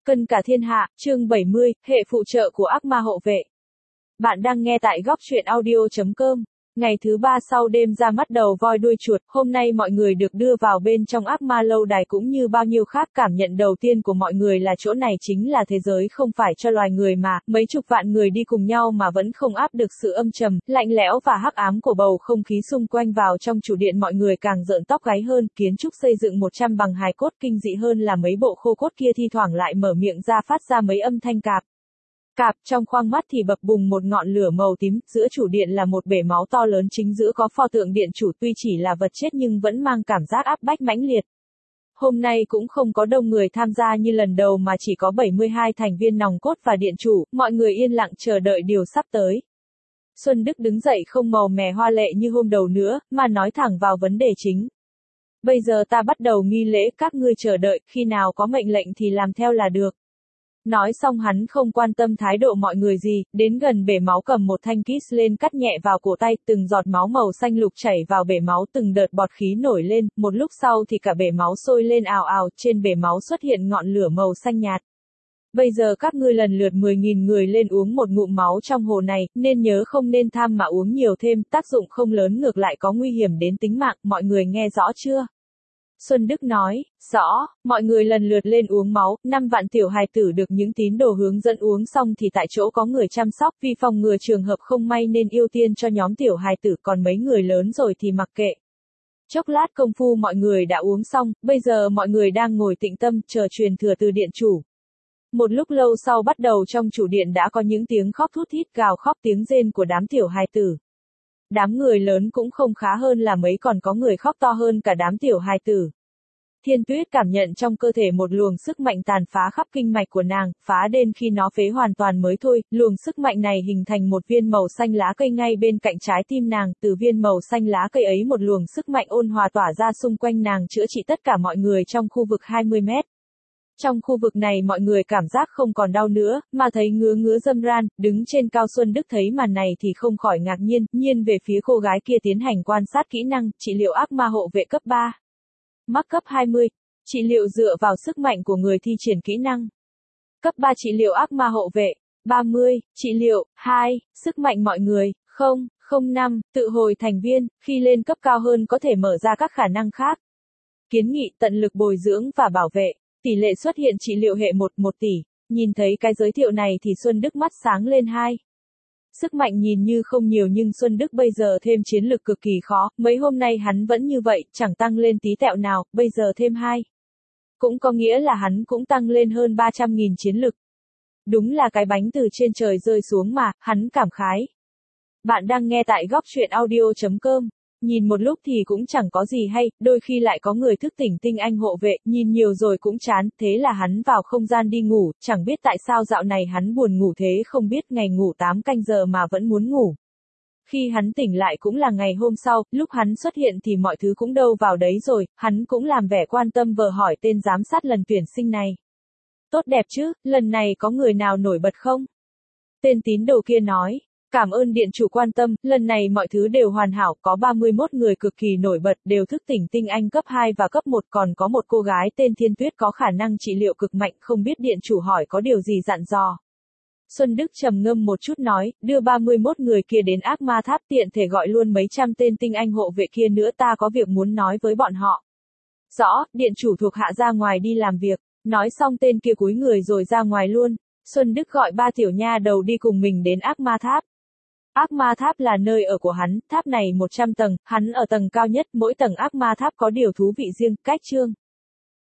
Cân cả thiên hạ, chương 70, hệ phụ trợ của ác ma hộ vệ. Bạn đang nghe tại góc truyện audio.com. Ngày thứ 3 sau đêm ra mắt đầu voi đuôi chuột, hôm nay mọi người được đưa vào bên trong ác ma lâu đài cũng như bao nhiêu khác. Cảm nhận đầu tiên của mọi người là chỗ này chính là thế giới không phải cho loài người mà, mấy chục vạn người đi cùng nhau mà vẫn không áp được sự âm trầm, lạnh lẽo và hắc ám của bầu không khí xung quanh. Vào trong chủ điện mọi người càng rợn tóc gáy hơn, kiến trúc xây dựng 100 bằng hài cốt, kinh dị hơn là mấy bộ khô cốt kia thi thoảng lại mở miệng ra phát ra mấy âm thanh cạp. Cạp, trong khoang mắt thì bập bùng một ngọn lửa màu tím, giữa chủ điện là một bể máu to lớn, chính giữa có pho tượng điện chủ, tuy chỉ là vật chết nhưng vẫn mang cảm giác áp bách mãnh liệt. Hôm nay cũng không có đông người tham gia như lần đầu mà chỉ có 72 thành viên nòng cốt và điện chủ, mọi người yên lặng chờ đợi điều sắp tới. Xuân Đức đứng dậy không màu mè hoa lệ như hôm đầu nữa, mà nói thẳng vào vấn đề chính. Bây giờ ta bắt đầu nghi lễ, các ngươi chờ đợi, khi nào có mệnh lệnh thì làm theo là được. Nói xong hắn không quan tâm thái độ mọi người gì, đến gần bể máu cầm một thanh kiss lên cắt nhẹ vào cổ tay, từng giọt máu màu xanh lục chảy vào bể máu, từng đợt bọt khí nổi lên, một lúc sau thì cả bể máu sôi lên ào ào, trên bể máu xuất hiện ngọn lửa màu xanh nhạt. Bây giờ các ngươi lần lượt 10.000 người lên uống một ngụm máu trong hồ này, nên nhớ không nên tham mà uống nhiều thêm, tác dụng không lớn ngược lại có nguy hiểm đến tính mạng, mọi người nghe rõ chưa? Xuân Đức nói, rõ, mọi người lần lượt lên uống máu, 5 vạn tiểu hài tử được những tín đồ hướng dẫn uống xong thì tại chỗ có người chăm sóc, vì phòng ngừa trường hợp không may nên ưu tiên cho nhóm tiểu hài tử, còn mấy người lớn rồi thì mặc kệ. Chốc lát công phu mọi người đã uống xong, bây giờ mọi người đang ngồi tĩnh tâm, chờ truyền thừa từ điện chủ. Một lúc lâu sau bắt đầu trong chủ điện đã có những tiếng khóc thút thít, gào khóc, tiếng rên của đám tiểu hài tử. Đám người lớn cũng không khá hơn là mấy, còn có người khóc to hơn cả đám tiểu hài tử. Thiên Tuyết cảm nhận trong cơ thể một luồng sức mạnh tàn phá khắp kinh mạch của nàng, phá đến khi nó phế hoàn toàn mới thôi, luồng sức mạnh này hình thành một viên màu xanh lá cây ngay bên cạnh trái tim nàng, từ viên màu xanh lá cây ấy một luồng sức mạnh ôn hòa tỏa ra xung quanh nàng, chữa trị tất cả mọi người trong khu vực 20 mét. Trong khu vực này mọi người cảm giác không còn đau nữa, mà thấy ngứa ngứa râm ran, đứng trên cao. Xuân Đức thấy màn này thì không khỏi ngạc nhiên về phía cô gái kia tiến hành quan sát kỹ năng, trị liệu ác ma hộ vệ cấp 3. Mắc cấp 20, trị liệu dựa vào sức mạnh của người thi triển kỹ năng. Cấp 3 trị liệu ác ma hộ vệ, 30, trị liệu, 2, sức mạnh mọi người, 005, tự hồi thành viên, khi lên cấp cao hơn có thể mở ra các khả năng khác. Kiến nghị tận lực bồi dưỡng và bảo vệ. Tỷ lệ xuất hiện trị liệu hệ 1 tỷ, nhìn thấy cái giới thiệu này thì Xuân Đức mắt sáng lên 2. Sức mạnh nhìn như không nhiều nhưng Xuân Đức bây giờ thêm chiến lực cực kỳ khó, mấy hôm nay hắn vẫn như vậy, chẳng tăng lên tí tẹo nào, bây giờ thêm 2. Cũng có nghĩa là hắn cũng tăng lên hơn 300.000 chiến lực. Đúng là cái bánh từ trên trời rơi xuống mà, hắn cảm khái. Bạn đang nghe tại góc truyện audio.com. Nhìn một lúc thì cũng chẳng có gì hay, đôi khi lại có người thức tỉnh tinh anh hộ vệ, nhìn nhiều rồi cũng chán, thế là hắn vào không gian đi ngủ, chẳng biết tại sao dạo này hắn buồn ngủ thế không biết, ngày ngủ 8 canh giờ mà vẫn muốn ngủ. Khi hắn tỉnh lại cũng là ngày hôm sau, lúc hắn xuất hiện thì mọi thứ cũng đâu vào đấy rồi, hắn cũng làm vẻ quan tâm vờ hỏi tên giám sát lần tuyển sinh này. Tốt đẹp chứ, lần này có người nào nổi bật không? Tên tín đồ kia nói. Cảm ơn điện chủ quan tâm, lần này mọi thứ đều hoàn hảo, có 31 người cực kỳ nổi bật, đều thức tỉnh tinh anh cấp 2 và cấp 1, còn có một cô gái tên Thiên Tuyết có khả năng trị liệu cực mạnh, không biết điện chủ hỏi có điều gì dặn dò. Xuân Đức trầm ngâm một chút nói, đưa 31 người kia đến ác ma tháp, tiện thể gọi luôn mấy trăm tên tinh anh hộ vệ kia nữa, ta có việc muốn nói với bọn họ. Rõ, điện chủ thuộc hạ ra ngoài đi làm việc, nói xong tên kia cúi người rồi ra ngoài luôn. Xuân Đức gọi 3 tiểu nha đầu đi cùng mình đến ác ma tháp. Ác ma tháp là nơi ở của hắn, tháp này 100 tầng, hắn ở tầng cao nhất, mỗi tầng ác ma tháp có điều thú vị riêng, cách chương.